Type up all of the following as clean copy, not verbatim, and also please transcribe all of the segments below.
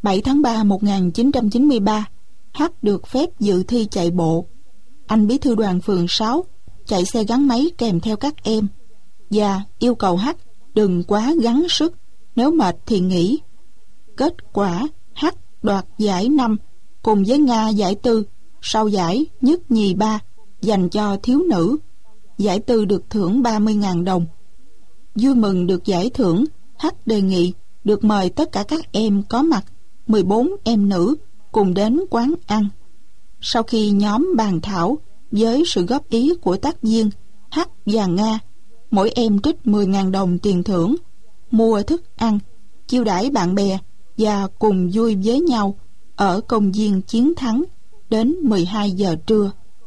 7 tháng 3 1993, H được phép dự thi chạy bộ. Anh bí thư đoàn phường 6 chạy xe gắn máy kèm theo các em và yêu cầu H đừng quá gắng sức, nếu mệt thì nghỉ. Kết quả H đoạt giải 5 cùng với Nga giải 4, sau giải nhất nhì ba dành cho thiếu nữ. Giải 4 được thưởng 30.000 đồng. Vui mừng được giải thưởng, H đề nghị được mời tất cả các em có mặt, 14 em nữ, cùng đến quán ăn. Sau khi nhóm bàn thảo với sự góp ý của tác viên, H và Nga, mỗi em trích 10.000 đồng tiền thưởng, mua thức ăn, chiêu đãi bạn bè và cùng vui với nhau ở công viên Chiến Thắng đến 12 giờ trưa.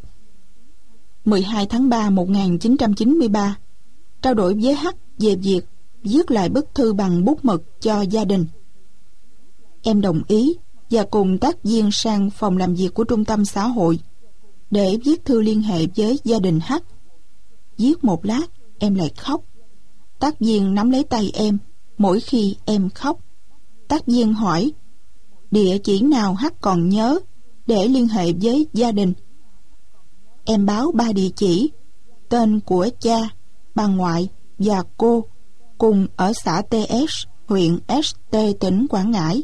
12 tháng 3 1993, trao đổi với H về việc viết lại bức thư bằng bút mực cho gia đình. Em đồng ý và cùng tác viên sang phòng làm việc của trung tâm xã hội để viết thư liên hệ với gia đình H. Viết một lát, em lại khóc. Tác viên nắm lấy tay em mỗi khi em khóc. Tác viên hỏi địa chỉ nào H còn nhớ để liên hệ với gia đình. Em báo 3 địa chỉ: tên của cha, bà ngoại và cô, cùng ở xã TS, huyện ST, tỉnh Quảng Ngãi.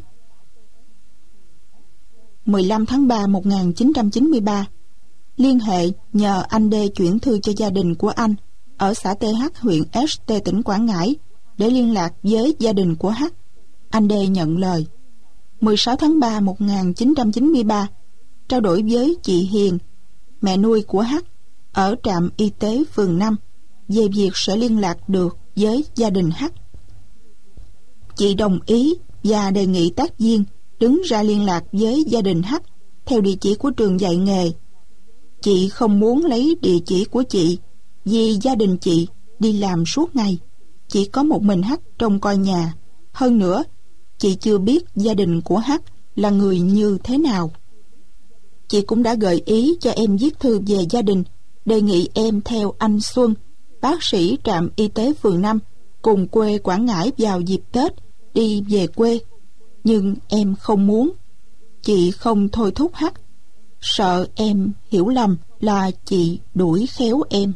15 tháng 3 1993, liên hệ nhờ anh D chuyển thư cho gia đình của anh ở xã TH, huyện ST, tỉnh Quảng Ngãi để liên lạc với gia đình của H. Anh D nhận lời. 16 tháng 3 1993, trao đổi với chị Hiền, mẹ nuôi của H, ở trạm y tế phường 5 về việc sẽ liên lạc được với gia đình H. Chị đồng ý và đề nghị tác viên đứng ra liên lạc với gia đình H theo địa chỉ của trường dạy nghề. Chị không muốn lấy địa chỉ của chị vì gia đình chị đi làm suốt ngày, chỉ có một mình H trông coi nhà. Hơn nữa, chị chưa biết gia đình của H là người như thế nào. Chị cũng đã gợi ý cho em viết thư về gia đình, đề nghị em theo anh Xuân, bác sĩ trạm y tế phường 5, cùng quê Quảng Ngãi vào dịp Tết đi về quê. Nhưng em không muốn. Chị không thôi thúc H, sợ em hiểu lầm là chị đuổi khéo em.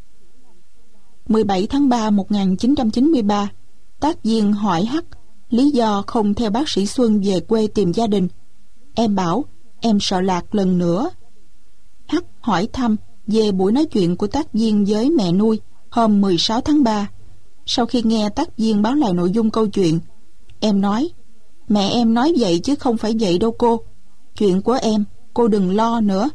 17 tháng 3 1993, tác viên hỏi H lý do không theo bác sĩ Xuân về quê tìm gia đình. Em bảo em sợ lạc lần nữa. H hỏi thăm về buổi nói chuyện của tác viên với mẹ nuôi hôm 16 tháng 3. Sau khi nghe tác viên báo lại nội dung câu chuyện, em nói: mẹ em nói vậy chứ không phải vậy đâu cô. Chuyện của em, cô đừng lo nữa.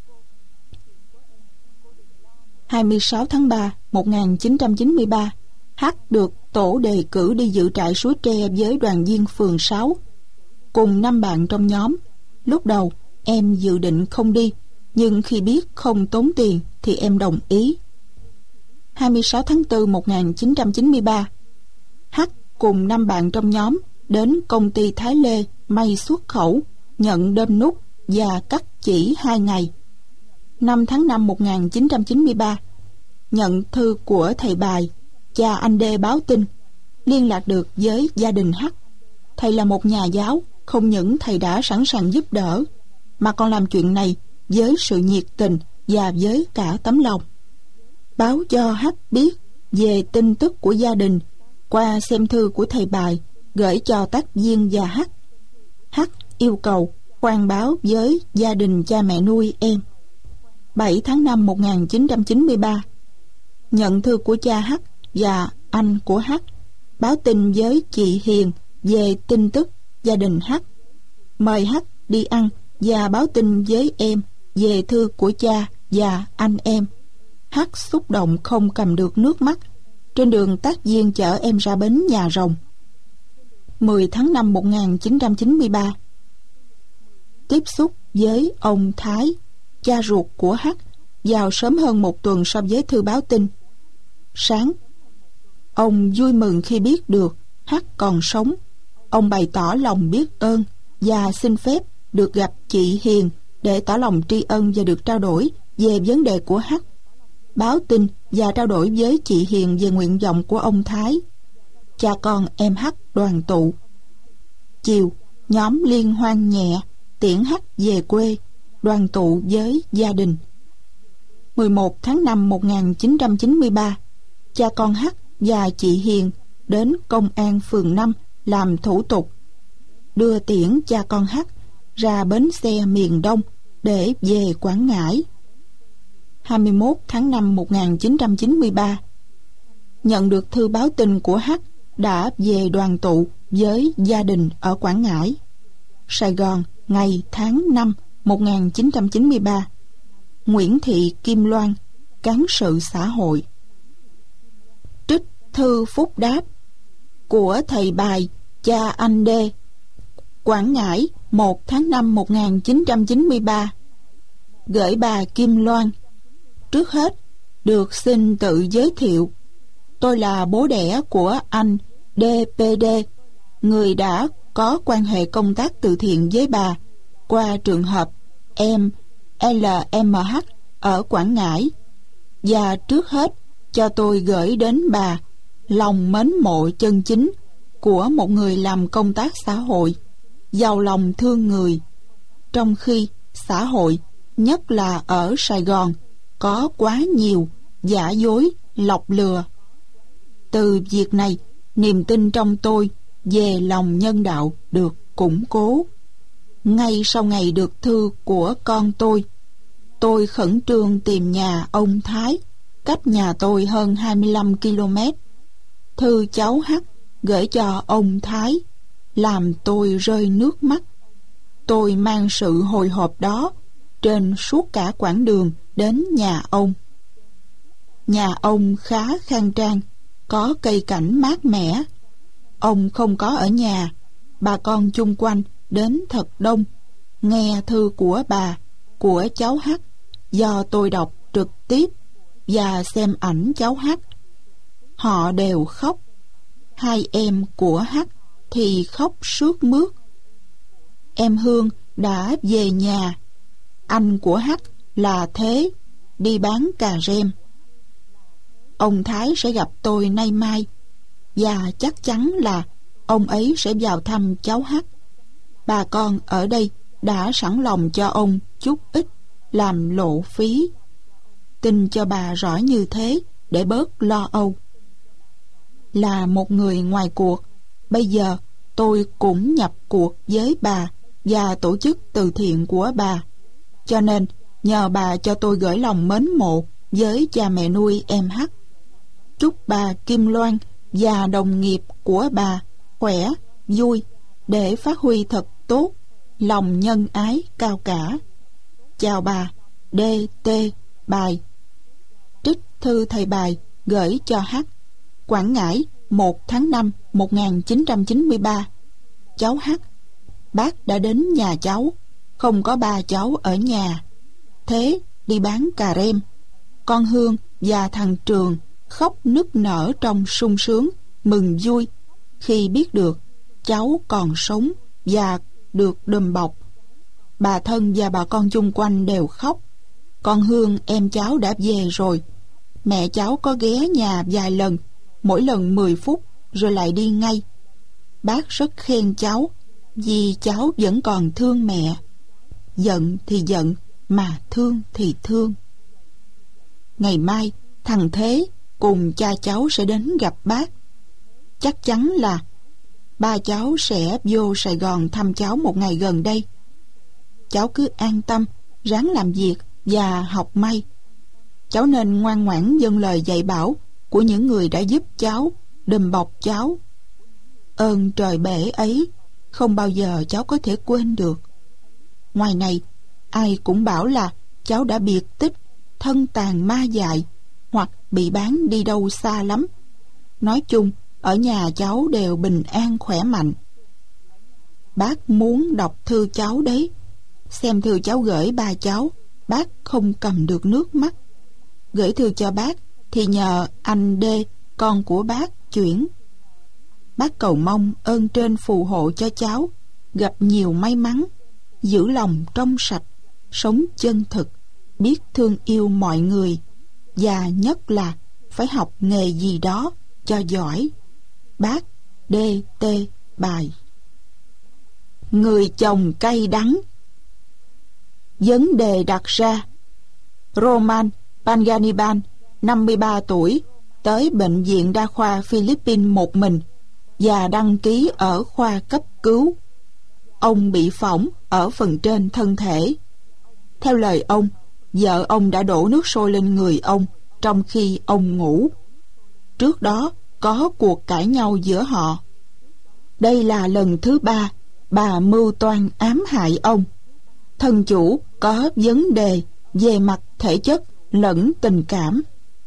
26 tháng 3 1993, H được tổ đề cử đi dự trại Suối Tre với đoàn viên phường 6 cùng 5 bạn trong nhóm. Lúc đầu em dự định không đi, nhưng khi biết không tốn tiền thì em đồng ý. 26 tháng 4 1993, H cùng 5 bạn trong nhóm đến công ty Thái Lê may xuất khẩu, nhận đơm nút và cắt chỉ 2 ngày. 5 tháng 5 1993, nhận thư của thầy Bài, cha anh D báo tin liên lạc được với gia đình H. Thầy là một nhà giáo, không những thầy đã sẵn sàng giúp đỡ mà còn làm chuyện này với sự nhiệt tình và với cả tấm lòng. Báo cho H biết về tin tức của gia đình qua xem thư của thầy Bài gửi cho tác viên và H. H yêu cầu khoan báo với gia đình cha mẹ nuôi em. 7 tháng 5 1993, nhận thư của cha H và anh của H báo tin với chị Hiền về tin tức gia đình H, mời H đi ăn và báo tin với em về thư của cha và anh em. H xúc động không cầm được nước mắt. Trên đường, tác viên chở em ra bến Nhà Rồng. 10 tháng 5 1993, tiếp xúc với ông Thái, cha ruột của H, vào sớm hơn một tuần so với thư báo tin. Sáng, ông vui mừng khi biết được H còn sống. Ông bày tỏ lòng biết ơn và xin phép được gặp chị Hiền để tỏ lòng tri ân và được trao đổi về vấn đề của H, báo tin và trao đổi với chị Hiền về nguyện vọng của ông Thái. Cha con em H đoàn tụ. Chiều, Nhóm liên hoan nhẹ, tiễn H về quê, đoàn tụ với gia đình. 11 tháng 5 1993, cha con H và chị Hiền đến công an phường 5 làm thủ tục, đưa tiễn cha con H ra bến xe miền Đông để về Quảng Ngãi. 21 tháng 5 1993, nhận được thư báo tin của H đã về đoàn tụ với gia đình ở Quảng Ngãi. Sài Gòn, ngày tháng 5 1993. Nguyễn Thị Kim Loan, cán sự xã hội. Trích thư phúc đáp của thầy bài cha anh D. Quảng Ngãi, 1 tháng 5 1993. Gửi bà Kim Loan. Trước hết, được xin tự giới thiệu. Tôi là bố đẻ của anh DPD, người đã có quan hệ công tác từ thiện với bà qua trường hợp em LMH ở Quảng Ngãi. Và trước hết, cho tôi gửi đến bà lòng mến mộ chân chính của một người làm công tác xã hội, giàu lòng thương người. Trong khi xã hội, nhất là ở Sài Gòn, có quá nhiều giả dối, lọc lừa. Từ việc này, niềm tin trong tôi về lòng nhân đạo được củng cố. Ngay sau ngày được thư của con tôi khẩn trương tìm nhà ông Thái, cách nhà tôi hơn 25 km. Thư cháu H gửi cho ông Thái làm tôi rơi nước mắt. Tôi mang sự hồi hộp đó trên suốt cả quãng đường đến nhà ông. Nhà ông khá khang trang, có cây cảnh mát mẻ. Ông không có ở nhà, bà con chung quanh đến thật đông, nghe thư của bà, của cháu H, do tôi đọc trực tiếp và xem ảnh cháu H. Họ đều khóc. Hai em của H thì khóc sướt mướt. Em Hương đã về nhà. Anh của H là Thế, đi bán cà rem. Ông Thái sẽ gặp tôi nay mai, và chắc chắn là ông ấy sẽ vào thăm cháu H. Bà con ở đây đã sẵn lòng cho ông chút ít làm lộ phí. Tin cho bà rõ như thế để bớt lo âu. Là một người ngoài cuộc, bây giờ tôi cũng nhập cuộc với bà và tổ chức từ thiện của bà. Cho nên nhờ bà cho tôi gửi lòng mến mộ với cha mẹ nuôi em H. Chúc bà Kim Loan và đồng nghiệp của bà khỏe, vui để phát huy thật tốt lòng nhân ái cao cả. Chào bà D.T. Bài. Trích thư thầy Bài gửi cho H. Quảng Ngãi, 1 tháng 5 1993. Cháu H, bác đã đến nhà cháu, không có ba cháu ở nhà. Thế đi bán cà rem. Con Hương và thằng Trường khóc nức nở trong sung sướng, mừng vui khi biết được cháu còn sống và được đùm bọc. Bà thân và bà con chung quanh đều khóc. Con Hương em cháu đã về rồi. Mẹ cháu có ghé nhà vài lần, mỗi lần 10 phút rồi lại đi ngay. Bác rất khen cháu vì cháu vẫn còn thương mẹ. Giận thì giận, mà thương thì thương. Ngày mai thằng Thế cùng cha cháu sẽ đến gặp bác. Chắc chắn là ba cháu sẽ vô Sài Gòn thăm cháu một ngày gần đây. Cháu cứ an tâm, ráng làm việc và học may. Cháu nên ngoan ngoãn vâng lời dạy bảo của những người đã giúp cháu, đùm bọc cháu. Ơn trời bể ấy không bao giờ cháu có thể quên được. Ngoài này, ai cũng bảo là cháu đã biệt tích, thân tàn ma dại, hoặc bị bán đi đâu xa lắm. Nói chung, ở nhà cháu đều bình an khỏe mạnh. Bác muốn đọc thư cháu đấy. Xem thư cháu gửi ba cháu, bác không cầm được nước mắt. Gửi thư cho bác thì nhờ anh D, con của bác, chuyển. Bác cầu mong ơn trên phù hộ cho cháu gặp nhiều may mắn, giữ lòng trong sạch, sống chân thực, biết thương yêu mọi người, và nhất là phải học nghề gì đó cho giỏi. Bác D.T. Bài. người chồng cay đắng. Vấn đề đặt ra: Roman Panganiban, 53 tuổi, tới bệnh viện đa khoa Philippines một mình và đăng ký ở khoa cấp cứu. Ông bị phỏng ở phần trên thân thể. Theo lời ông, vợ ông đã đổ nước sôi lên người ông trong khi ông ngủ. Trước đó có cuộc cãi nhau giữa họ. Đây là lần thứ 3 bà mưu toan ám hại ông. Thân chủ có vấn đề về mặt thể chất lẫn tình cảm.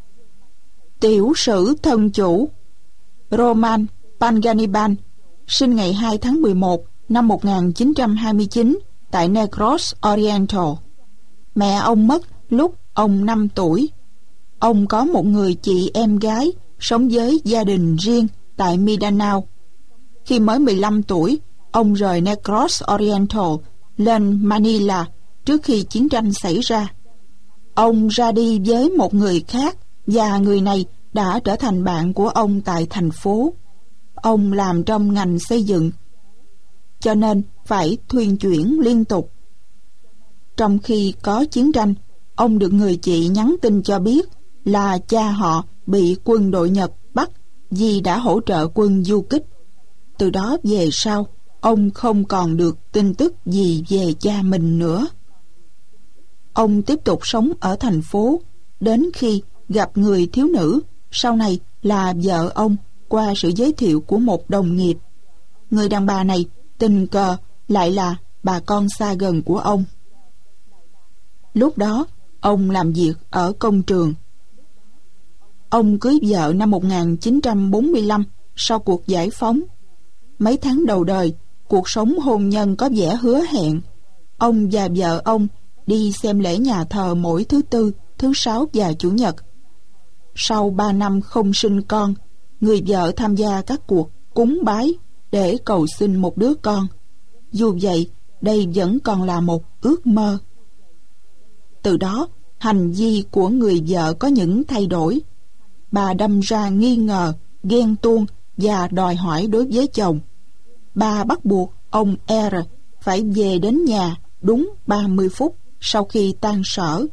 Tiểu sử thân chủ: Roman Panganiban, sinh ngày 2 tháng 11 năm 1929 tại Negros Oriental. Mẹ ông mất lúc ông 5 tuổi. Ông có một người chị em gái sống với gia đình riêng tại Mindanao. Khi mới 15 tuổi, ông rời Negros Oriental lên Manila trước khi chiến tranh xảy ra. Ông ra đi với một người khác và người này đã trở thành bạn của ông tại thành phố. Ông làm trong ngành xây dựng, cho nên phải thuyên chuyển liên tục. Trong khi có chiến tranh, ông được người chị nhắn tin cho biết là cha họ bị quân đội Nhật bắt vì đã hỗ trợ quân du kích. Từ đó về sau, ông không còn được tin tức gì về cha mình nữa. Ông tiếp tục sống ở thành phố đến khi gặp người thiếu nữ, sau này là vợ ông, qua sự giới thiệu của một đồng nghiệp. Người đàn bà này tình cờ lại là bà con xa gần của ông. Lúc đó, ông làm việc ở công trường. Ông cưới vợ năm 1945 sau cuộc giải phóng. Mấy tháng đầu đời, cuộc sống hôn nhân có vẻ hứa hẹn. Ông và vợ ông đi xem lễ nhà thờ mỗi thứ Tư, thứ Sáu và Chủ nhật. Sau 3 năm không sinh con, người vợ tham gia các cuộc cúng bái để cầu xin một đứa con. Dù vậy, đây vẫn còn là một ước mơ. Từ đó, hành vi của người vợ có những thay đổi. Bà đâm ra nghi ngờ, ghen tuông và đòi hỏi đối với chồng. Bà bắt buộc ông R phải về đến nhà đúng 30 phút sau khi tan sở.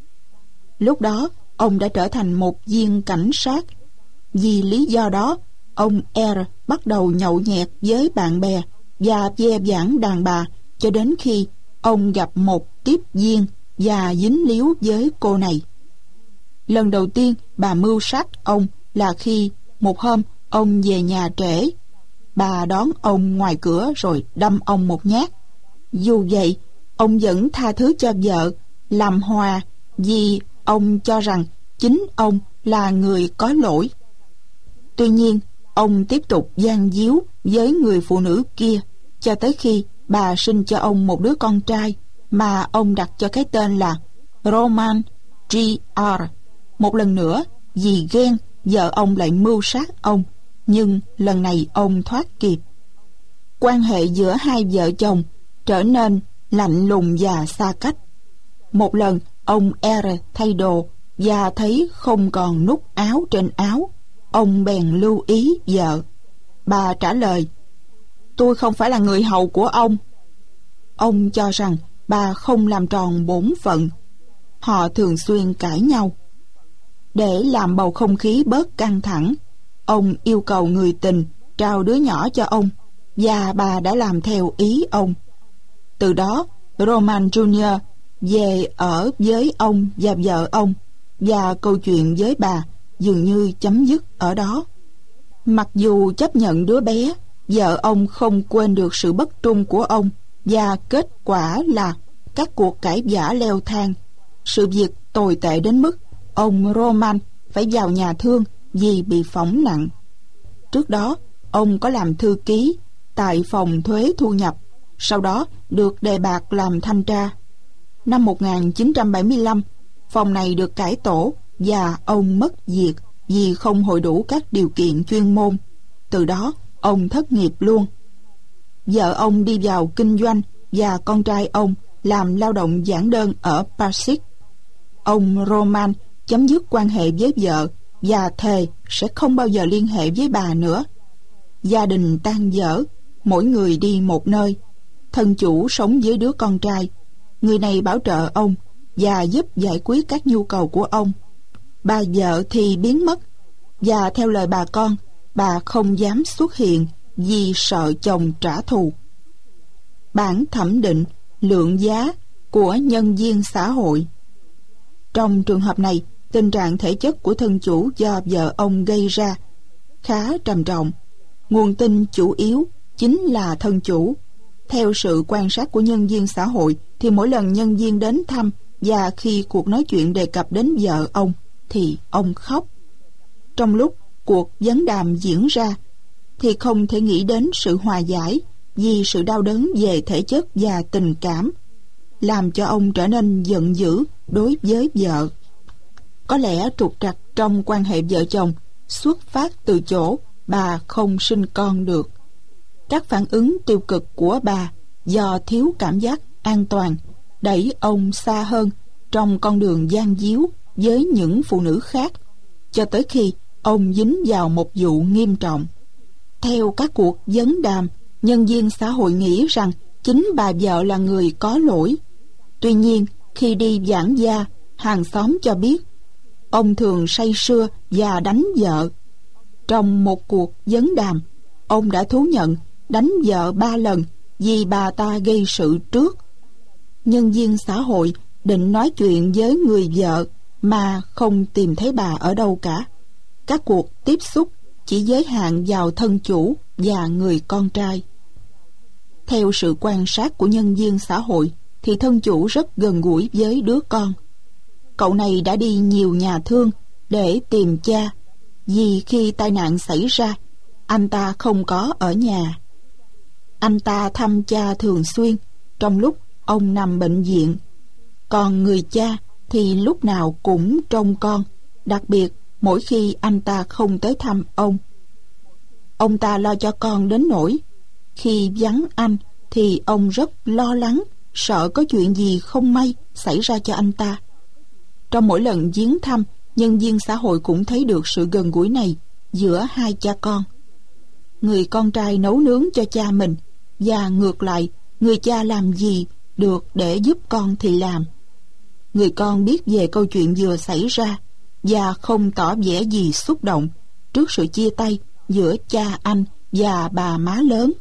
Lúc đó, ông đã trở thành một viên cảnh sát. Vì lý do đó, ông R bắt đầu nhậu nhẹt với bạn bè và ve vãn đàn bà cho đến khi ông gặp một tiếp viên và dính líu với cô này. Lần đầu tiên bà mưu sát ông là khi một hôm ông về nhà trễ. Bà đón ông ngoài cửa rồi đâm ông một nhát. Dù vậy, ông vẫn tha thứ cho vợ, làm hòa vì ông cho rằng chính ông là người có lỗi. Tuy nhiên, ông tiếp tục gian díu với người phụ nữ kia cho tới khi bà sinh cho ông một đứa con trai mà ông đặt cho cái tên là Roman Jr. Một lần nữa, vì ghen, vợ ông lại mưu sát ông, nhưng lần này ông thoát kịp. Quan hệ giữa hai vợ chồng trở nên lạnh lùng và xa cách. Một lần, ông R thay đồ và thấy không còn nút áo trên áo. Ông bèn lưu ý vợ. Bà trả lời: "Tôi không phải là người hầu của ông." Ông cho rằng bà không làm tròn bổn phận. Họ thường xuyên cãi nhau. Để làm bầu không khí bớt căng thẳng, ông yêu cầu người tình trao đứa nhỏ cho ông, và bà đã làm theo ý ông. Từ đó, Roman Jr. về ở với ông và vợ ông, và câu chuyện với bà dường như chấm dứt ở đó. Mặc dù chấp nhận đứa bé, vợ ông không quên được sự bất trung của ông, và kết quả là các cuộc cãi vã leo thang. Sự việc tồi tệ đến mức ông Roman phải vào nhà thương vì bị phỏng nặng. Trước đó, ông có làm thư ký tại phòng thuế thu nhập, sau đó được đề bạt làm thanh tra. Năm 1975, phòng này được cải tổ và ông mất việc vì không hội đủ các điều kiện chuyên môn. Từ đó, ông thất nghiệp luôn. Vợ ông đi vào kinh doanh và con trai ông làm lao động giản đơn ở Pasig. Ông Roman chấm dứt quan hệ với vợ và thề sẽ không bao giờ liên hệ với bà nữa. Gia đình tan vỡ, mỗi người đi một nơi. thân chủ sống với đứa con trai. Người này bảo trợ ông và giúp giải quyết các nhu cầu của ông. Bà vợ thì biến mất, và theo lời bà con, bà không dám xuất hiện vì sợ chồng trả thù. Bản thẩm định lượng giá của nhân viên xã hội. Trong trường hợp này, tình trạng thể chất của thân chủ do vợ ông gây ra khá trầm trọng. Nguồn tin chủ yếu chính là thân chủ. Theo sự quan sát của nhân viên xã hội thì mỗi lần nhân viên đến thăm và khi cuộc nói chuyện đề cập đến vợ ông thì ông khóc. Trong lúc cuộc vấn đàm diễn ra thì không thể nghĩ đến sự hòa giải vì sự đau đớn về thể chất và tình cảm làm cho ông trở nên giận dữ đối với vợ. Có lẽ trục trặc trong quan hệ vợ chồng xuất phát từ chỗ bà không sinh con được. Các phản ứng tiêu cực của bà do thiếu cảm giác an toàn đẩy ông xa hơn trong con đường gian díu với những phụ nữ khác, cho tới khi ông dính vào một vụ nghiêm trọng. Theo các cuộc vấn đàm, nhân viên xã hội nghĩ rằng chính bà vợ là người có lỗi. Tuy nhiên, khi đi giảng gia, hàng xóm cho biết ông thường say sưa và đánh vợ. Trong một cuộc vấn đàm, ông đã thú nhận đánh vợ 3 lần vì bà ta gây sự trước. Nhân viên xã hội định nói chuyện với người vợ mà không tìm thấy bà ở đâu cả. Các cuộc tiếp xúc chỉ giới hạn vào thân chủ và người con trai. Theo sự quan sát của nhân viên xã hội thì thân chủ rất gần gũi với đứa con. Cậu này đã đi nhiều nhà thương để tìm cha, vì khi tai nạn xảy ra, anh ta không có ở nhà. Anh ta thăm cha thường xuyên trong lúc ông nằm bệnh viện. Còn người cha thì lúc nào cũng trông con, đặc biệt mỗi khi anh ta không tới thăm ông. Ông ta lo cho con đến nỗi khi vắng anh thì ông rất lo lắng, sợ có chuyện gì không may xảy ra cho anh ta. Trong mỗi lần viếng thăm, nhân viên xã hội cũng thấy được sự gần gũi này giữa hai cha con. Người con trai nấu nướng cho cha mình, và ngược lại, người cha làm gì được để giúp con thì làm. Người con biết về câu chuyện vừa xảy ra và không tỏ vẻ gì xúc động trước sự chia tay giữa cha anh và bà má lớn.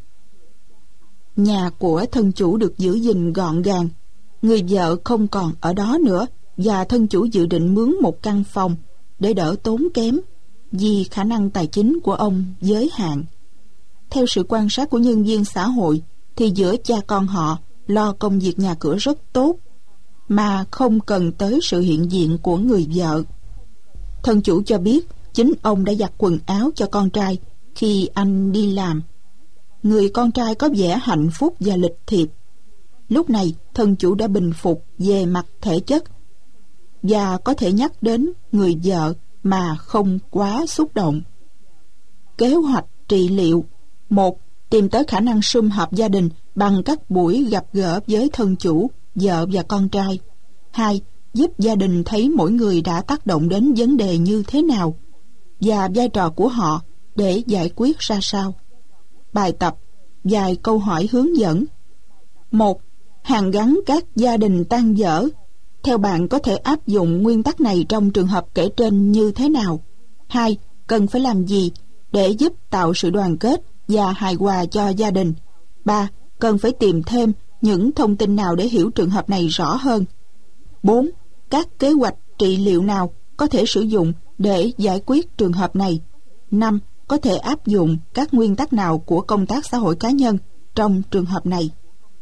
Nhà của thân chủ được giữ gìn gọn gàng. Người vợ không còn ở đó nữa, và thân chủ dự định mướn một căn phòng để đỡ tốn kém vì khả năng tài chính của ông giới hạn. Theo sự quan sát của nhân viên xã hội thì giữa cha con họ lo công việc nhà cửa rất tốt mà không cần tới sự hiện diện của người vợ. Thân chủ cho biết chính ông đã giặt quần áo cho con trai khi anh đi làm. Người con trai có vẻ hạnh phúc và lịch thiệp. Lúc này thân chủ đã bình phục về mặt thể chất và có thể nhắc đến người vợ mà không quá xúc động. Kế hoạch trị liệu: 1. Tìm tới khả năng sum họp gia đình bằng các buổi gặp gỡ với thân chủ, vợ và con trai. 2. Giúp gia đình thấy mỗi người đã tác động đến vấn đề như thế nào và vai trò của họ để giải quyết ra sao. Bài tập: vài câu hỏi hướng dẫn. 1. Hàn gắn các gia đình tan vỡ. Theo bạn có thể áp dụng nguyên tắc này trong trường hợp kể trên như thế nào? 2. Cần phải làm gì để giúp tạo sự đoàn kết và hài hòa cho gia đình? 3. Cần phải tìm thêm những thông tin nào để hiểu trường hợp này rõ hơn? 4. Các kế hoạch trị liệu nào có thể sử dụng để giải quyết trường hợp này? 5. Có thể áp dụng các nguyên tắc nào của công tác xã hội cá nhân trong trường hợp này?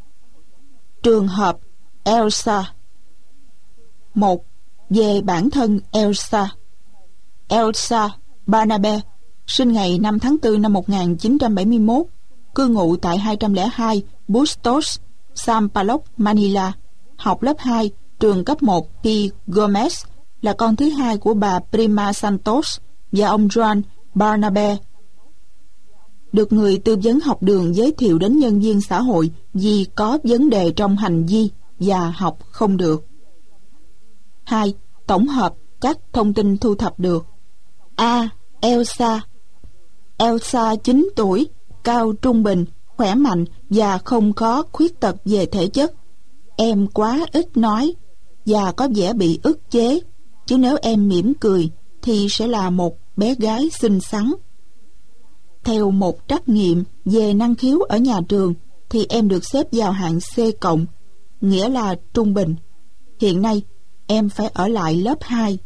Trường hợp Elsa. 1. Về bản thân Elsa. Elsa Barnabe sinh ngày 5 tháng 4 năm 1971, cư ngụ tại 202 Bustos, San Pablo, Manila. Học lớp 2, trường cấp 1 P. Gomez, là con thứ hai của bà Prima Santos và ông Juan Barnabe. Được người tư vấn học đường giới thiệu đến nhân viên xã hội vì có vấn đề trong hành vi và học không được. 2. Tổng hợp các thông tin thu thập được. A. Elsa. Elsa 9 tuổi, cao trung bình, khỏe mạnh và không có khuyết tật về thể chất. Em quá ít nói và có vẻ bị ức chế, chứ nếu em mỉm cười thì sẽ là một bé gái xinh xắn. Theo một trắc nghiệm về năng khiếu ở nhà trường thì em được xếp vào hạng C+, nghĩa là trung bình. Hiện nay em phải ở lại lớp 2.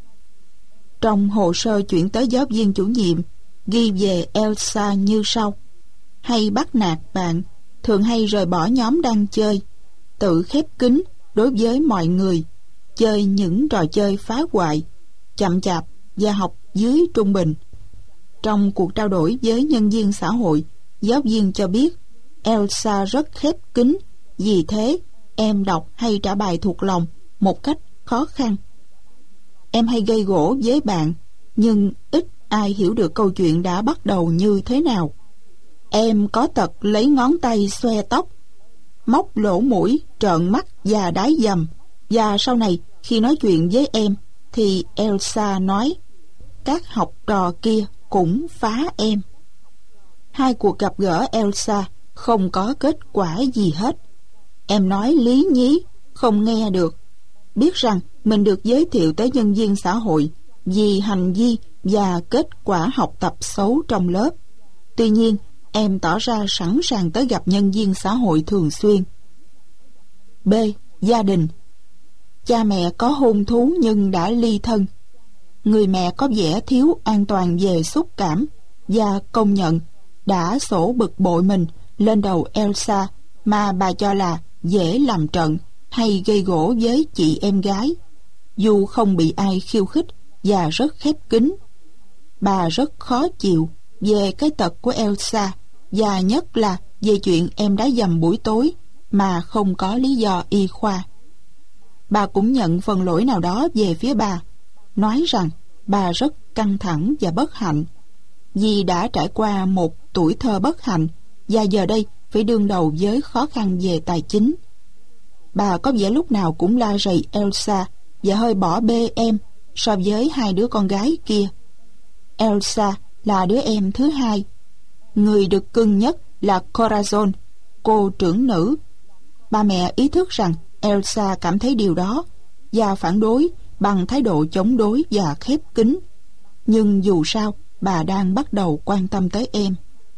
Trong hồ sơ chuyển tới giáo viên chủ nhiệm ghi về Elsa như sau: hay bắt nạt bạn, thường hay rời bỏ nhóm đang chơi, tự khép kín đối với mọi người, chơi những trò chơi phá hoại, chậm chạp và học dưới trung bình. Trong cuộc trao đổi với nhân viên xã hội, giáo viên cho biết Elsa rất khép kín, vì thế em đọc hay trả bài thuộc lòng một cách khó khăn. Em hay gây gổ với bạn, nhưng ít ai hiểu được câu chuyện đã bắt đầu như thế nào. Em có tật lấy ngón tay xoe tóc, móc lỗ mũi, trợn mắt và đái dầm. Và sau này khi nói chuyện với em thì Elsa nói các học trò kia cũng phá em. 2 cuộc gặp gỡ Elsa không có kết quả gì hết. Em nói lý nhí, không nghe được, biết rằng mình được giới thiệu tới nhân viên xã hội vì hành vi và kết quả học tập xấu trong lớp. Tuy nhiên, em tỏ ra sẵn sàng tới gặp nhân viên xã hội thường xuyên. B. Gia đình. Cha mẹ có hôn thú nhưng đã ly thân. Người mẹ có vẻ thiếu an toàn về xúc cảm và công nhận đã xổ bực bội mình lên đầu Elsa mà bà cho là dễ làm trận hay gây gổ với chị em gái, dù không bị ai khiêu khích và rất khép kín. Bà rất khó chịu về cái tật của Elsa, và nhất là về chuyện em đá dầm buổi tối mà không có lý do y khoa. Bà cũng nhận phần lỗi nào đó về phía bà, nói rằng bà rất căng thẳng và bất hạnh vì đã trải qua một tuổi thơ bất hạnh và giờ đây phải đương đầu với khó khăn về tài chính. Bà có vẻ lúc nào cũng la rầy Elsa và hơi bỏ bê em so với 2 đứa con gái kia. Elsa là đứa em thứ 2. Người được cưng nhất là Corazon, cô trưởng nữ. Ba mẹ ý thức rằng Elsa cảm thấy điều đó và phản đối bằng thái độ chống đối và khép kín. Nhưng dù sao, bà đang bắt đầu quan tâm tới em.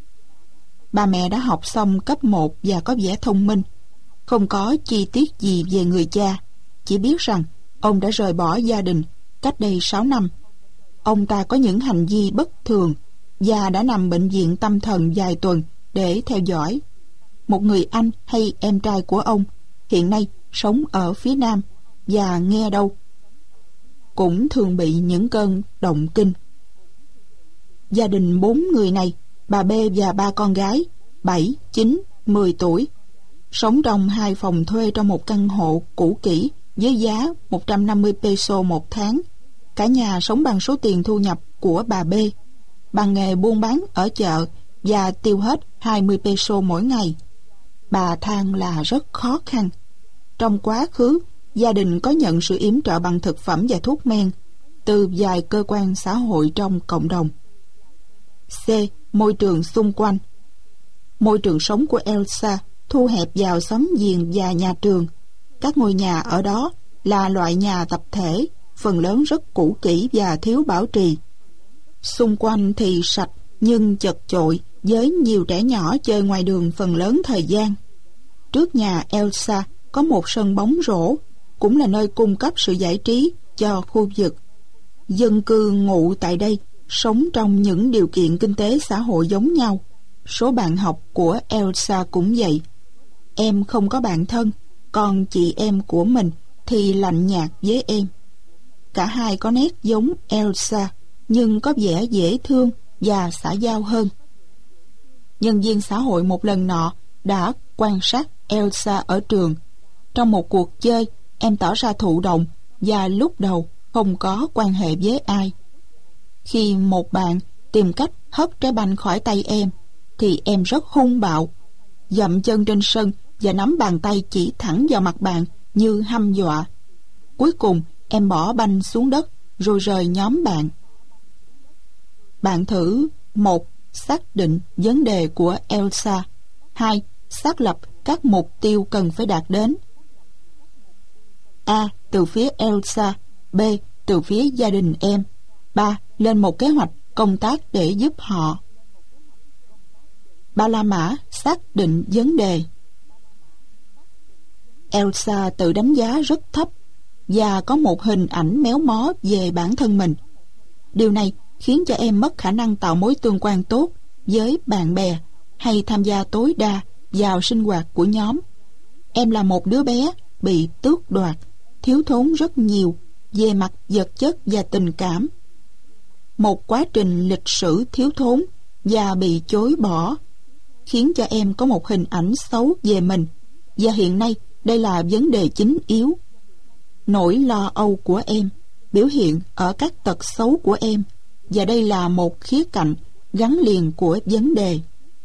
Ba mẹ đã học xong cấp 1 và có vẻ thông minh, không có chi tiết gì về người cha, chỉ biết rằng ông đã rời bỏ gia đình cách đây 6 năm. Ông ta có những hành vi bất thường và đã nằm bệnh viện tâm thần vài tuần để theo dõi. Một người anh hay em trai của ông hiện nay sống ở phía Nam và nghe đâu cũng thường bị những cơn động kinh. Gia đình 4 người này, bà B và 3 con gái 7, 9, 10 tuổi, sống trong 2 phòng thuê trong một căn hộ cũ kỹ với giá 150 peso một tháng. Cả nhà sống bằng số tiền thu nhập của bà B, bằng nghề buôn bán ở chợ, và tiêu hết 20 peso mỗi ngày. Bà than là rất khó khăn. Trong quá khứ, gia đình có nhận sự yểm trợ bằng thực phẩm và thuốc men từ vài cơ quan xã hội trong cộng đồng. C. Môi trường xung quanh. Môi trường sống của Elsa thu hẹp vào xóm giềng và nhà trường. Các ngôi nhà ở đó là loại nhà tập thể, phần lớn rất cũ kỹ và thiếu bảo trì. Xung quanh thì sạch nhưng chật chội, với nhiều trẻ nhỏ chơi ngoài đường phần lớn thời gian. Trước nhà Elsa có một sân bóng rổ, cũng là nơi cung cấp sự giải trí cho khu vực. Dân cư ngụ tại đây sống trong những điều kiện kinh tế xã hội giống nhau. Số bạn học của Elsa cũng vậy. Em không có bạn thân, còn chị em của mình thì lạnh nhạt với em. Cả hai có nét giống Elsa, nhưng có vẻ dễ thương và xã giao hơn. Nhân viên xã hội một lần nọ đã quan sát Elsa ở trường. Trong một cuộc chơi, em tỏ ra thụ động và lúc đầu không có quan hệ với ai. Khi một bạn tìm cách hất trái banh khỏi tay em, thì em rất hung bạo, dậm chân trên sân và nắm bàn tay chỉ thẳng vào mặt bạn như hăm dọa. Cuối cùng, em bỏ banh xuống đất rồi rời nhóm bạn. Bạn thử 1. Xác định vấn đề của Elsa. 2. Xác lập các mục tiêu cần phải đạt đến. A. Từ phía Elsa. B. Từ phía gia đình em. 3. Lên một kế hoạch công tác để giúp họ. Ba La Mã xác định vấn đề. Elsa tự đánh giá rất thấp và có một hình ảnh méo mó về bản thân mình. Điều này khiến cho em mất khả năng tạo mối tương quan tốt với bạn bè hay tham gia tối đa vào sinh hoạt của nhóm. Em là một đứa bé bị tước đoạt, thiếu thốn rất nhiều về mặt vật chất và tình cảm. Một quá trình lịch sử thiếu thốn và bị chối bỏ khiến cho em có một hình ảnh xấu về mình, và hiện nay đây là vấn đề chính yếu. Nỗi lo âu của em biểu hiện ở các tật xấu của em, và đây là một khía cạnh gắn liền của vấn đề.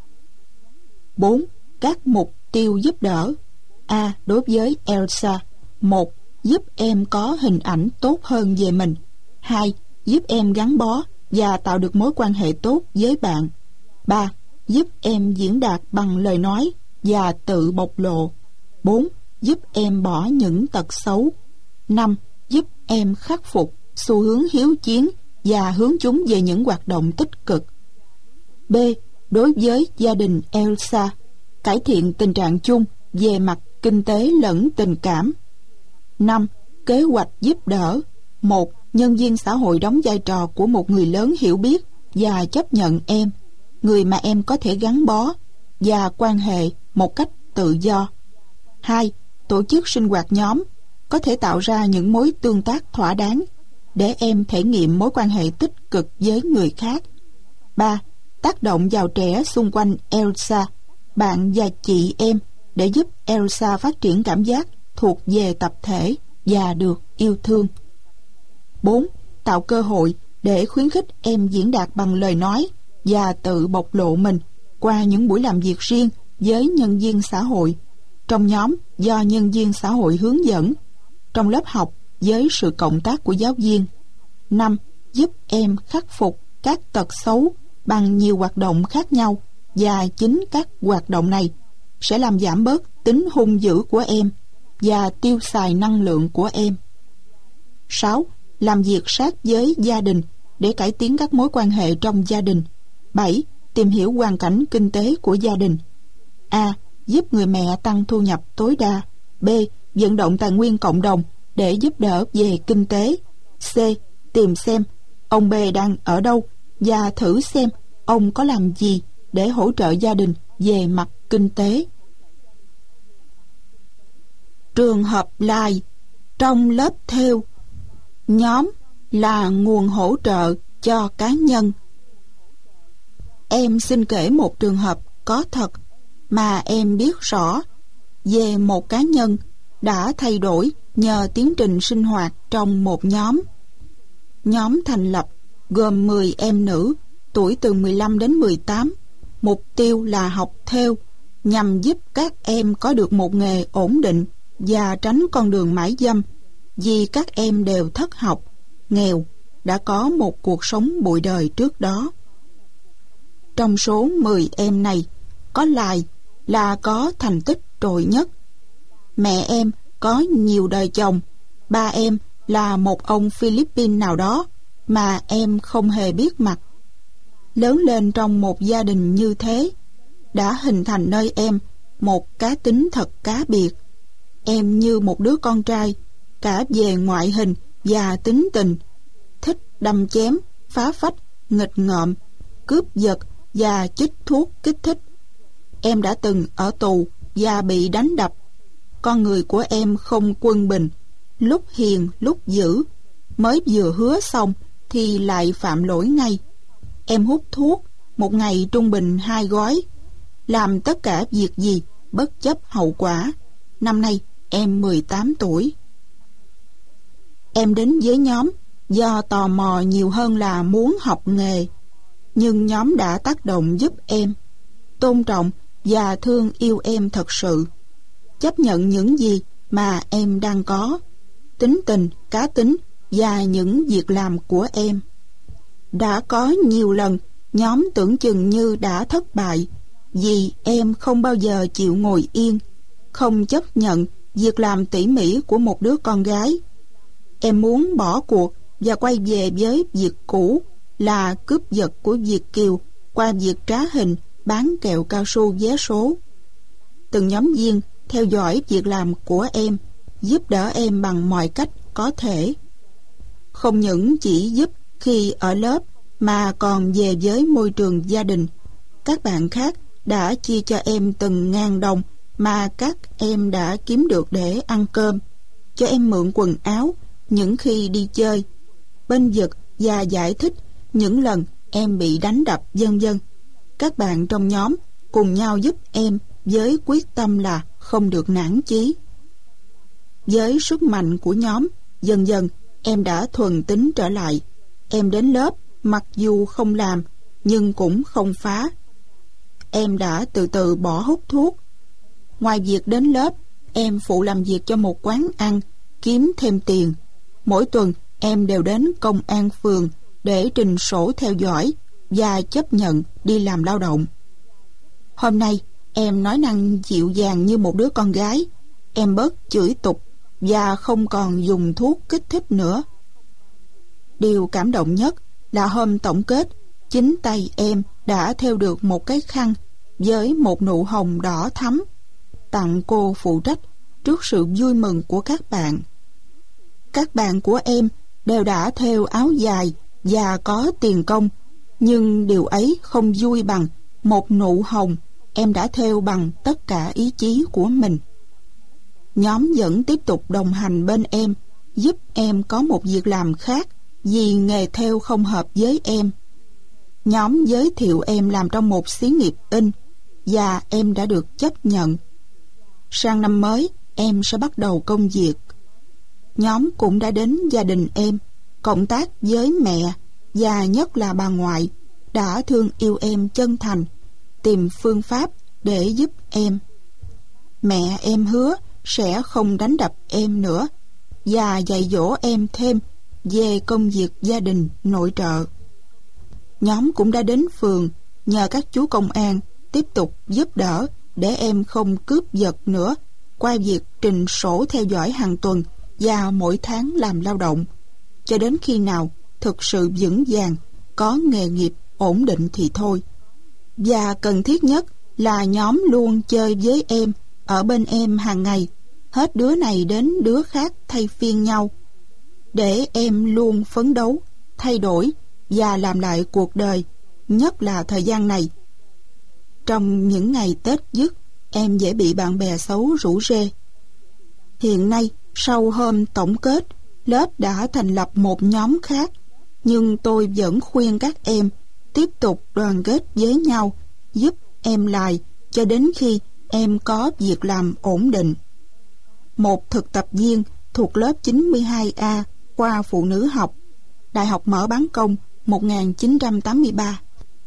4. Các mục tiêu giúp đỡ. A. Đối với Elsa: 1. Giúp em có hình ảnh tốt hơn về mình. 2. Giúp em gắn bó và tạo được mối quan hệ tốt với bạn. 3. Giúp em diễn đạt bằng lời nói và tự bộc lộ. 4. Giúp em bỏ những tật xấu. 5. Giúp em khắc phục xu hướng hiếu chiến và hướng chúng về những hoạt động tích cực. B. Đối với gia đình Elsa: cải thiện tình trạng chung về mặt kinh tế lẫn tình cảm. 5. Kế hoạch giúp đỡ. 1. Nhân viên xã hội đóng vai trò của một người lớn hiểu biết và chấp nhận em, người mà em có thể gắn bó và quan hệ một cách tự do. 2. Tổ chức sinh hoạt nhóm có thể tạo ra những mối tương tác thỏa đáng để em thể nghiệm mối quan hệ tích cực với người khác. 3. Tác động vào trẻ xung quanh Elsa, bạn và chị em, để giúp Elsa phát triển cảm giác thuộc về tập thể và được yêu thương. 4. Tạo cơ hội để khuyến khích em diễn đạt bằng lời nói và tự bộc lộ mình qua những buổi làm việc riêng với nhân viên xã hội, trong nhóm do nhân viên xã hội hướng dẫn, trong lớp học với sự cộng tác của giáo viên. 5. Giúp em khắc phục các tật xấu bằng nhiều hoạt động khác nhau, và chính các hoạt động này sẽ làm giảm bớt tính hung dữ của em và tiêu xài năng lượng của em. 6. Làm việc sát với gia đình để cải tiến các mối quan hệ trong gia đình. 7. Tìm hiểu hoàn cảnh kinh tế của gia đình. A. Giúp người mẹ tăng thu nhập tối đa. B. Vận động tài nguyên cộng đồng để giúp đỡ về kinh tế. C. Tìm xem ông B đang ở đâu và thử xem ông có làm gì để hỗ trợ gia đình về mặt kinh tế. Trường hợp lai trong lớp thêu. Nhóm là nguồn hỗ trợ cho cá nhân. Em xin kể một trường hợp có thật mà em biết rõ về một cá nhân đã thay đổi nhờ tiến trình sinh hoạt trong một nhóm. Nhóm thành lập gồm 10 em nữ tuổi từ 15 đến 18. Mục tiêu là học thêu nhằm giúp các em có được một nghề ổn định và tránh con đường mãi dâm, vì các em đều thất học, nghèo, đã có một cuộc sống bụi đời trước đó. Trong số 10 em này, có Lai là có thành tích trội nhất. Mẹ em có nhiều đời chồng, ba em là một ông Philippines nào đó mà em không hề biết mặt. Lớn lên trong một gia đình như thế đã hình thành nơi em một cá tính thật cá biệt. Em như một đứa con trai, cả về ngoại hình và tính tình, thích đâm chém, phá phách, nghịch ngợm, cướp giật và chích thuốc kích thích. Em đã từng ở tù và bị đánh đập. Con người của em không quân bình, lúc hiền lúc dữ, mới vừa hứa xong thì lại phạm lỗi ngay. Em hút thuốc, một ngày trung bình 2 gói, làm tất cả việc gì bất chấp hậu quả. Năm nay em 18 tuổi. Em đến với nhóm do tò mò nhiều hơn là muốn học nghề, nhưng nhóm đã tác động giúp em, tôn trọng và thương yêu em thật sự, chấp nhận những gì mà em đang có, tính tình, cá tính và những việc làm của em. Đã có nhiều lần nhóm tưởng chừng như đã thất bại, vì em không bao giờ chịu ngồi yên, không chấp nhận việc làm tỉ mỉ của một đứa con gái. Em muốn bỏ cuộc và quay về với việc cũ là cướp giật của Việt kiều qua việc trá hình bán kẹo cao su vé số. Từng nhóm viên theo dõi việc làm của em, giúp đỡ em bằng mọi cách có thể. Không những chỉ giúp khi ở lớp mà còn về với môi trường gia đình. Các bạn khác đã chia cho em từng ngàn đồng mà các em đã kiếm được để ăn cơm, cho em mượn quần áo những khi đi chơi, bênh vực và giải thích những lần em bị đánh đập, vân vân. Các bạn trong nhóm cùng nhau giúp em với quyết tâm là không được nản chí. Với sức mạnh của nhóm, dần dần em đã thuần tính trở lại. Em đến lớp mặc dù không làm nhưng cũng không phá. Em đã từ từ bỏ hút thuốc. Ngoài việc đến lớp, em phụ làm việc cho một quán ăn, kiếm thêm tiền. Mỗi tuần em đều đến công an phường để trình sổ theo dõi và chấp nhận đi làm lao động. Hôm nay em nói năng dịu dàng như một đứa con gái. Em bớt chửi tục và không còn dùng thuốc kích thích nữa. Điều cảm động nhất là hôm tổng kết, chính tay em đã thêu được một cái khăn với một nụ hồng đỏ thắm, tặng cô phụ trách trước sự vui mừng của các bạn. Các bạn của em đều đã thêu áo dài và có tiền công, nhưng điều ấy không vui bằng một nụ hồng em đã thêu bằng tất cả ý chí của mình. Nhóm vẫn tiếp tục đồng hành bên em, giúp em có một việc làm khác vì nghề thêu không hợp với em. Nhóm giới thiệu em làm trong một xí nghiệp in và em đã được chấp nhận. Sang năm mới em sẽ bắt đầu công việc. Nhóm cũng đã đến gia đình em, cộng tác với mẹ và nhất là bà ngoại đã thương yêu em chân thành, tìm phương pháp để giúp em. Mẹ em hứa sẽ không đánh đập em nữa và dạy dỗ em thêm về công việc gia đình nội trợ. Nhóm cũng đã đến phường nhờ các chú công an tiếp tục giúp đỡ để em không cướp giật nữa qua việc trình sổ theo dõi hàng tuần và mỗi tháng làm lao động, cho đến khi nào thực sự vững vàng, có nghề nghiệp ổn định thì thôi. Và cần thiết nhất là nhóm luôn chơi với em, ở bên em hàng ngày, hết đứa này đến đứa khác thay phiên nhau, để em luôn phấn đấu, thay đổi và làm lại cuộc đời, nhất là thời gian này. Trong những ngày Tết dứt, em dễ bị bạn bè xấu rủ rê. Hiện nay, sau hôm tổng kết, lớp đã thành lập một nhóm khác, nhưng tôi vẫn khuyên các em tiếp tục đoàn kết với nhau, giúp em lại cho đến khi em có việc làm ổn định. Một thực tập viên thuộc lớp 92A khoa phụ nữ học, Đại học Mở Bán Công, 1983.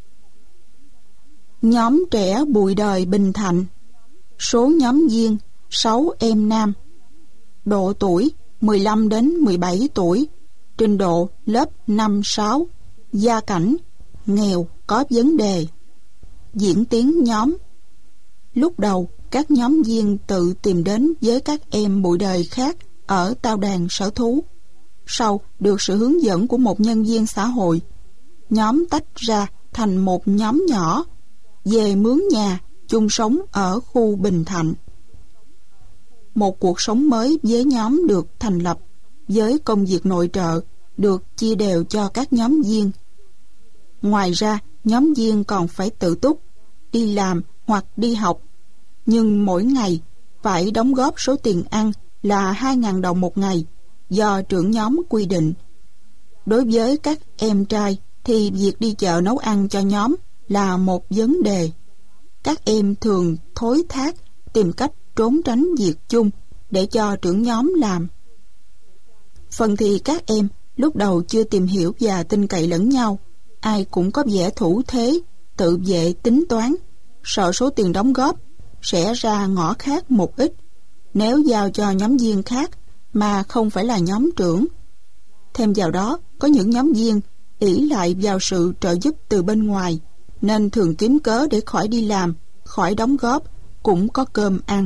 Nhóm trẻ Bụi Đời Bình Thạnh. Số nhóm viên 6 em nam. Độ tuổi 15 đến 17 tuổi. Trình độ lớp 5-6. Gia cảnh nghèo, có vấn đề. Diễn tiến nhóm. Lúc đầu, các nhóm viên tự tìm đến với các em bụi đời khác ở tao đàn sở thú. Sau được sự hướng dẫn của một nhân viên xã hội, nhóm tách ra thành một nhóm nhỏ, về mướn nhà, chung sống ở khu Bình Thạnh. Một cuộc sống mới với nhóm được thành lập, với công việc nội trợ được chia đều cho các nhóm viên. Ngoài ra, nhóm viên còn phải tự túc, đi làm hoặc đi học, nhưng mỗi ngày phải đóng góp số tiền ăn là 2.000 đồng một ngày do trưởng nhóm quy định. Đối với các em trai thì việc đi chợ nấu ăn cho nhóm là một vấn đề. Các em thường thối thác tìm cách trốn tránh việc chung để cho trưởng nhóm làm. Phần thì các em lúc đầu chưa tìm hiểu và tin cậy lẫn nhau, ai cũng có vẻ thủ thế, tự vệ tính toán, sợ số tiền đóng góp sẽ ra ngõ khác một ít nếu giao cho nhóm viên khác mà không phải là nhóm trưởng. Thêm vào đó, có những nhóm viên ỷ lại vào sự trợ giúp từ bên ngoài nên thường kiếm cớ để khỏi đi làm khỏi đóng góp cũng có cơm ăn.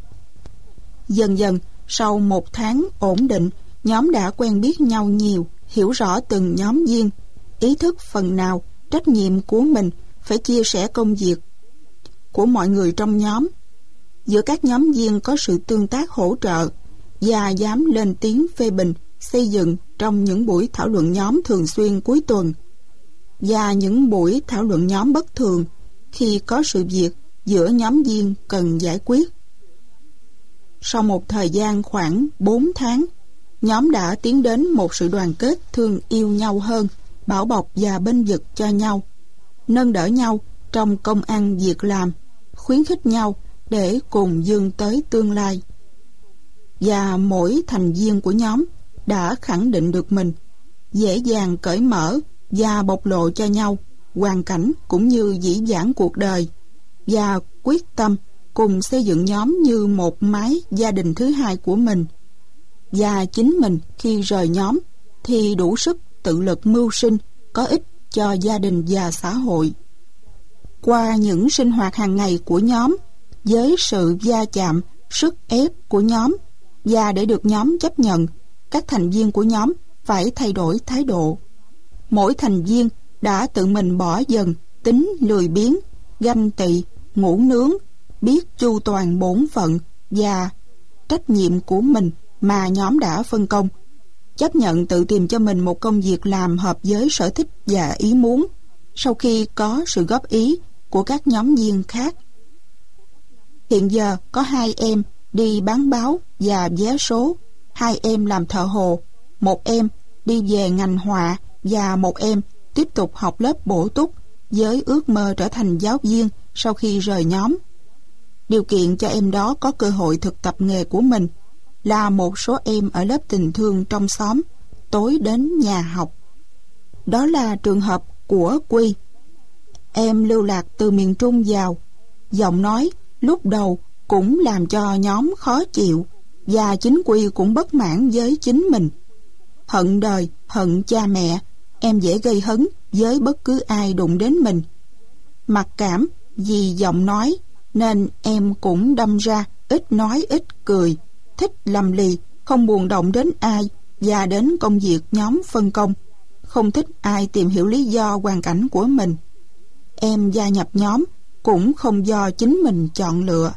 Dần dần, sau 1 tháng ổn định, nhóm đã quen biết nhau nhiều, hiểu rõ từng nhóm viên, ý thức phần nào trách nhiệm của mình phải chia sẻ công việc của mọi người trong nhóm. Giữa các nhóm viên có sự tương tác hỗ trợ và dám lên tiếng phê bình, xây dựng trong những buổi thảo luận nhóm thường xuyên cuối tuần và những buổi thảo luận nhóm bất thường khi có sự việc giữa nhóm viên cần giải quyết. Sau một thời gian khoảng 4 tháng, nhóm đã tiến đến một sự đoàn kết thương yêu nhau hơn, bảo bọc và bênh vực cho nhau, nâng đỡ nhau trong công ăn việc làm, khuyến khích nhau để cùng vươn tới tương lai. Và mỗi thành viên của nhóm đã khẳng định được mình, dễ dàng cởi mở và bộc lộ cho nhau hoàn cảnh cũng như dĩ vãng cuộc đời, và quyết tâm cùng xây dựng nhóm như một mái gia đình thứ hai của mình. Và chính mình khi rời nhóm thì đủ sức tự lực mưu sinh, có ích cho gia đình và xã hội. Qua những sinh hoạt hàng ngày của nhóm, với sự va chạm, sức ép của nhóm, và để được nhóm chấp nhận, các thành viên của nhóm phải thay đổi thái độ. Mỗi thành viên đã tự mình bỏ dần tính lười biếng, ganh tị, ngủ nướng, biết chu toàn bổn phận và trách nhiệm của mình mà nhóm đã phân công, chấp nhận tự tìm cho mình một công việc làm hợp với sở thích và ý muốn, sau khi có sự góp ý của các nhóm viên khác. Hiện giờ có 2 em đi bán báo và vé số, 2 em làm thợ hồ, 1 em đi về ngành họa và 1 em tiếp tục học lớp bổ túc với ước mơ trở thành giáo viên sau khi rời nhóm. Điều kiện cho em đó có cơ hội thực tập nghề của mình là một số em ở lớp tình thương trong xóm tối đến nhà học. Đó là trường hợp của Quy. Em lưu lạc từ miền Trung vào, giọng nói lúc đầu cũng làm cho nhóm khó chịu, và chính Quy cũng bất mãn với chính mình. Hận đời, hận cha mẹ, em dễ gây hấn với bất cứ ai đụng đến mình. Mặc cảm vì giọng nói nên em cũng đâm ra ít nói ít cười, thích lầm lì, không buồn động đến ai và đến công việc nhóm phân công, không thích ai tìm hiểu lý do hoàn cảnh của mình. Em gia nhập nhóm cũng không do chính mình chọn lựa.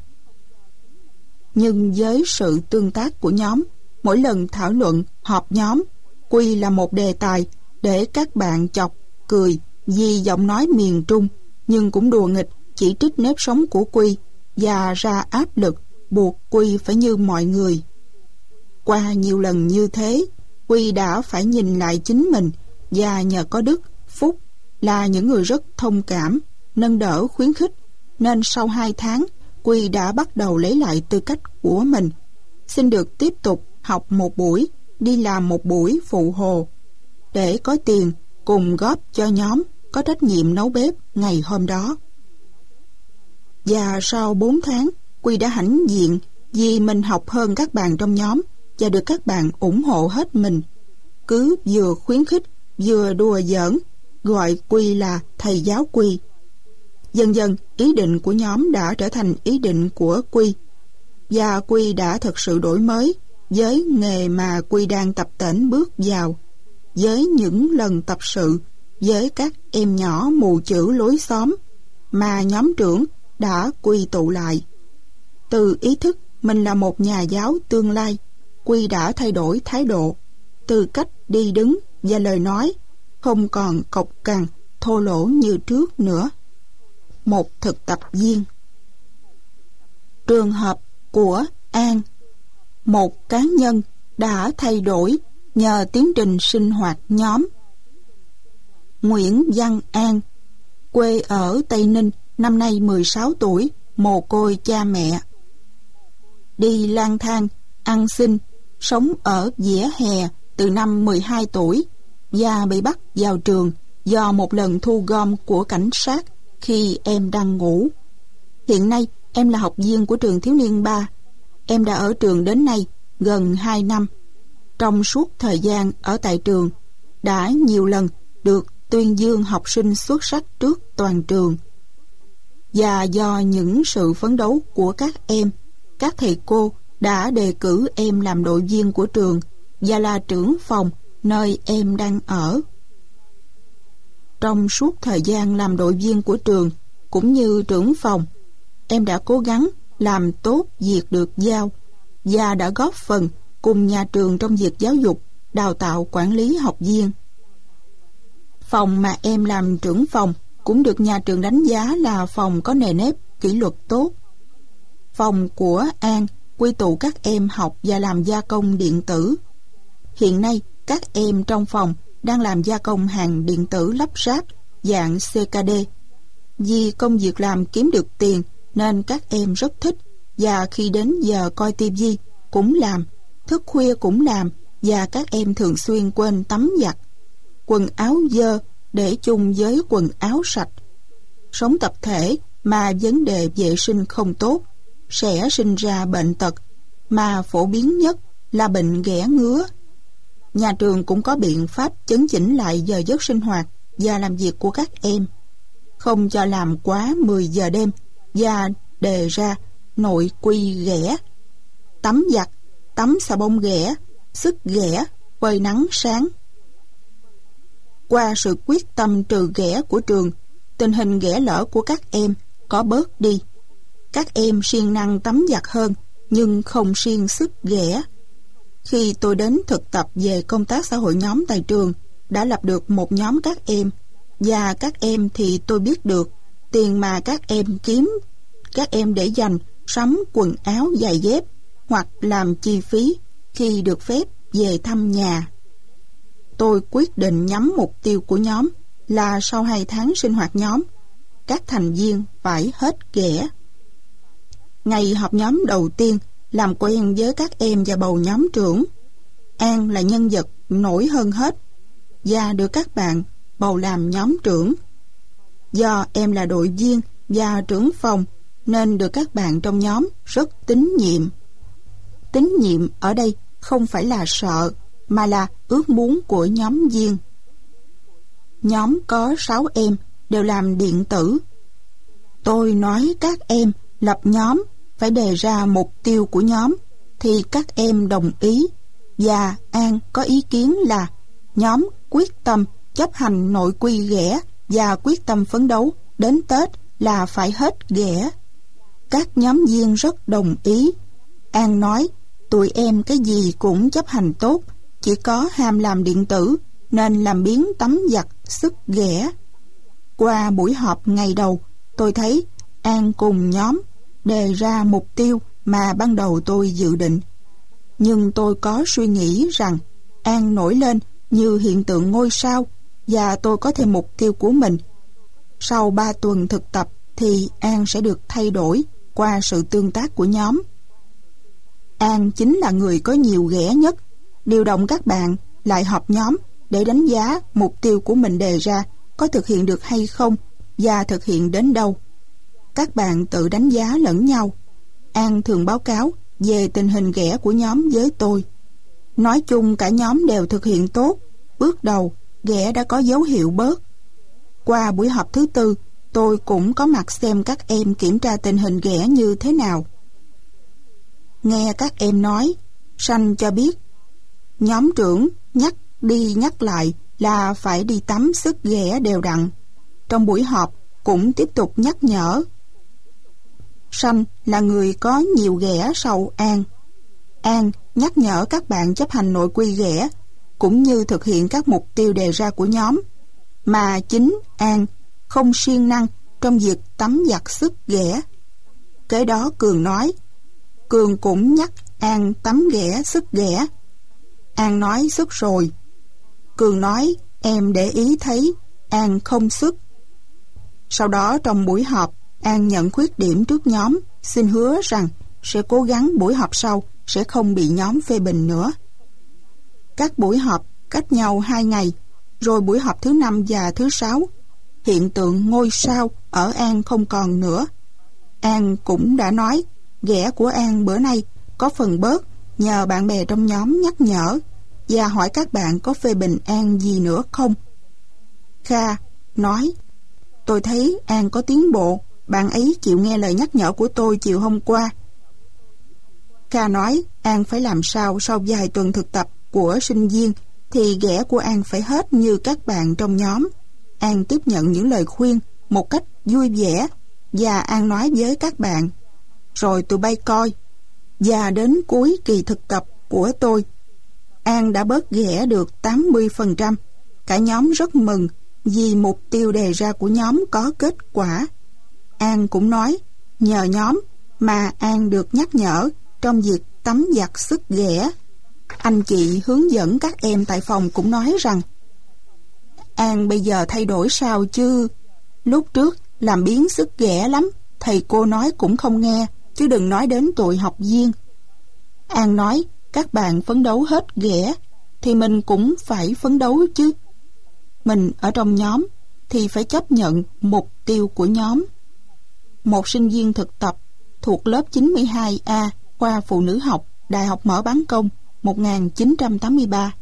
Nhưng với sự tương tác của nhóm, mỗi lần thảo luận, họp nhóm, Quy là một đề tài để các bạn chọc, cười vì giọng nói miền Trung, nhưng cũng đùa nghịch, chỉ trích nếp sống của Quy và ra áp lực buộc Quy phải như mọi người. Qua nhiều lần như thế, Quy đã phải nhìn lại chính mình, và nhờ có Đức, Phúc là những người rất thông cảm, nâng đỡ khuyến khích, nên sau 2 tháng, Quy đã bắt đầu lấy lại tư cách của mình, xin được tiếp tục học một buổi, đi làm một buổi phụ hồ, để có tiền cùng góp cho nhóm có trách nhiệm nấu bếp ngày hôm đó. Và sau 4 tháng, Quy đã hãnh diện vì mình học hơn các bạn trong nhóm và được các bạn ủng hộ hết mình. Cứ vừa khuyến khích, vừa đùa giỡn, gọi Quy là thầy giáo Quy. Dần dần, ý định của nhóm đã trở thành ý định của Quy, và Quy đã thực sự đổi mới với nghề mà Quy đang tập tễnh bước vào, với những lần tập sự với các em nhỏ mù chữ lối xóm mà nhóm trưởng đã quy tụ lại. Từ ý thức mình là một nhà giáo tương lai, Quy đã thay đổi thái độ, từ cách đi đứng và lời nói không còn cộc cằn, thô lỗ như trước nữa. Một thực tập viên. Trường hợp của An, một cá nhân đã thay đổi nhờ tiến trình sinh hoạt nhóm. Nguyễn Văn An, quê ở Tây Ninh, năm nay 16 tuổi, mồ côi cha mẹ. Đi lang thang, ăn xin, sống ở vỉa hè từ năm 12 tuổi và bị bắt vào trường do một lần thu gom của cảnh sát khi em đang ngủ. Hiện nay em là học viên của trường thiếu niên 3. Em đã ở trường đến nay gần 2 năm. Trong suốt thời gian ở tại trường, đã nhiều lần được tuyên dương học sinh xuất sắc trước toàn trường. Và do những sự phấn đấu của các em, các thầy cô đã đề cử em làm đội viên của trường và là trưởng phòng nơi em đang ở. Trong suốt thời gian làm đội viên của trường cũng như trưởng phòng, em đã cố gắng làm tốt việc được giao và đã góp phần cùng nhà trường trong việc giáo dục, đào tạo quản lý học viên. Phòng mà em làm trưởng phòng cũng được nhà trường đánh giá là phòng có nề nếp, kỷ luật tốt. Phòng của An quy tụ các em học và làm gia công điện tử. Hiện nay, các em trong phòng đang làm gia công hàng điện tử lắp ráp dạng CKD. Vì công việc làm kiếm được tiền nên các em rất thích, và khi đến giờ coi TV cũng làm, thức khuya cũng làm, và các em thường xuyên quên tắm giặt. Quần áo dơ để chung với quần áo sạch. Sống tập thể mà vấn đề vệ sinh không tốt sẽ sinh ra bệnh tật, mà phổ biến nhất là bệnh ghẻ ngứa. Nhà trường cũng có biện pháp chấn chỉnh lại giờ giấc sinh hoạt và làm việc của các em, không cho làm quá 10 giờ đêm, và đề ra nội quy ghẻ: tắm giặt, tắm xà bông ghẻ, sức ghẻ, phơi nắng sáng. Qua sự quyết tâm trừ ghẻ của trường, tình hình ghẻ lở của các em có bớt đi. Các em siêng năng tắm giặt hơn, nhưng không siêng sức ghẻ. Khi tôi đến thực tập về công tác xã hội nhóm tại trường, đã lập được một nhóm các em, và các em thì tôi biết được tiền mà các em kiếm, các em để dành sắm quần áo, giày dép hoặc làm chi phí khi được phép về thăm nhà. Tôi quyết định nhắm mục tiêu của nhóm là sau 2 tháng sinh hoạt nhóm, các thành viên phải hết ghẻ. Ngày họp nhóm đầu tiên, làm quen với các em và bầu nhóm trưởng. An là nhân vật nổi hơn hết và được các bạn bầu làm nhóm trưởng. Do em là đội viên và trưởng phòng nên được các bạn trong nhóm rất tín nhiệm. Tín nhiệm ở đây không phải là sợ, mà là ước muốn của nhóm viên. Nhóm có 6 em đều làm điện tử. Tôi nói các em lập nhóm phải đề ra mục tiêu của nhóm, thì các em đồng ý, và An có ý kiến là nhóm quyết tâm chấp hành nội quy ghẻ và quyết tâm phấn đấu đến Tết là phải hết ghẻ. Các nhóm viên rất đồng ý. An nói tụi em cái gì cũng chấp hành tốt, chỉ có ham làm điện tử nên làm biếng tắm giặt, sức ghẻ. Qua buổi họp ngày đầu, tôi thấy An cùng nhóm đề ra mục tiêu mà ban đầu tôi dự định. Nhưng tôi có suy nghĩ rằng An nổi lên như hiện tượng ngôi sao, và tôi có thêm mục tiêu của mình. Sau 3 tuần thực tập thì An sẽ được thay đổi qua sự tương tác của nhóm. An chính là người có nhiều ghẻ nhất, điều động các bạn lại họp nhóm để đánh giá mục tiêu của mình đề ra có thực hiện được hay không và thực hiện đến đâu. Các bạn tự đánh giá lẫn nhau. An thường báo cáo về tình hình ghẻ của nhóm với tôi. Nói chung cả nhóm đều thực hiện tốt. Bước đầu, ghẻ đã có dấu hiệu bớt. Qua buổi họp thứ 4, tôi cũng có mặt xem các em kiểm tra tình hình ghẻ như thế nào. Nghe các em nói, Sanh cho biết nhóm trưởng nhắc đi nhắc lại là phải đi tắm sức ghẻ đều đặn. Trong buổi họp cũng tiếp tục nhắc nhở. Sanh là người có nhiều ghẻ sau An. An nhắc nhở các bạn chấp hành nội quy ghẻ cũng như thực hiện các mục tiêu đề ra của nhóm, mà chính An không siêng năng trong việc tắm giặt sức ghẻ. Kế đó Cường nói, Cường cũng nhắc An tắm ghẻ sức ghẻ. An nói sức rồi. Cường nói em để ý thấy An không sức. Sau đó trong buổi họp, An nhận khuyết điểm trước nhóm, xin hứa rằng sẽ cố gắng buổi họp sau sẽ không bị nhóm phê bình nữa. Các buổi họp cách nhau 2 ngày, rồi buổi họp thứ 5 và thứ 6, hiện tượng ngôi sao ở An không còn nữa. An cũng đã nói ghẻ của An bữa nay có phần bớt nhờ bạn bè trong nhóm nhắc nhở, và hỏi các bạn có phê bình An gì nữa không. Kha nói, tôi thấy An có tiến bộ, bạn ấy chịu nghe lời nhắc nhở của tôi chiều hôm qua. Kha nói An phải làm sao sau vài tuần thực tập của sinh viên thì ghẻ của An phải hết như các bạn trong nhóm. An tiếp nhận những lời khuyên một cách vui vẻ và An nói với các bạn: rồi tụi bay coi. Và đến cuối kỳ thực tập của tôi, An đã bớt ghẻ được 80%. Cả nhóm rất mừng vì mục tiêu đề ra của nhóm có kết quả. An cũng nói nhờ nhóm mà An được nhắc nhở trong việc tắm giặt sức ghẻ. Anh chị hướng dẫn các em tại phòng cũng nói rằng An bây giờ thay đổi sao chứ. Lúc trước làm biếng sức ghẻ lắm, thầy cô nói cũng không nghe, chứ đừng nói đến tụi học viên. An nói các bạn phấn đấu hết ghẻ thì mình cũng phải phấn đấu chứ. Mình ở trong nhóm thì phải chấp nhận mục tiêu của nhóm. Một sinh viên thực tập thuộc lớp 92A khoa Phụ nữ học, Đại học Mở Bán Công, 1983.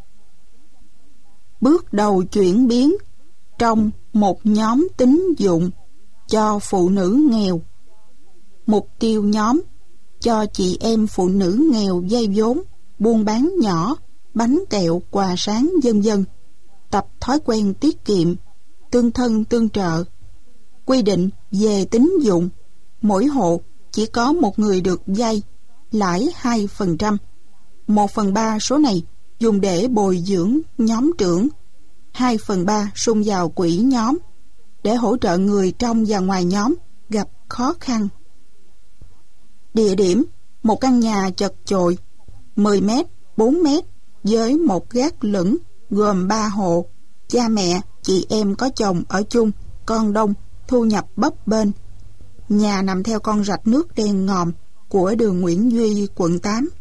Bước đầu chuyển biến trong một nhóm tín dụng cho phụ nữ nghèo. Mục tiêu nhóm: cho chị em phụ nữ nghèo vay vốn, buôn bán nhỏ, bánh kẹo, quà sáng, vân vân. Tập thói quen tiết kiệm, tương thân tương trợ. Quy định về tín dụng: mỗi hộ chỉ có một người được vay, lãi 2%. 1/3 số này dùng để bồi dưỡng nhóm trưởng, 2/3 sung vào quỹ nhóm để hỗ trợ người trong và ngoài nhóm gặp khó khăn. Địa điểm: một căn nhà chật chội 10 mét, 4 mét với một gác lửng gồm 3 hộ. Cha mẹ, chị em có chồng ở chung, con đông, thu nhập bấp bênh. Nhà nằm theo con rạch nước đen ngòm của đường Nguyễn Duy, quận 8.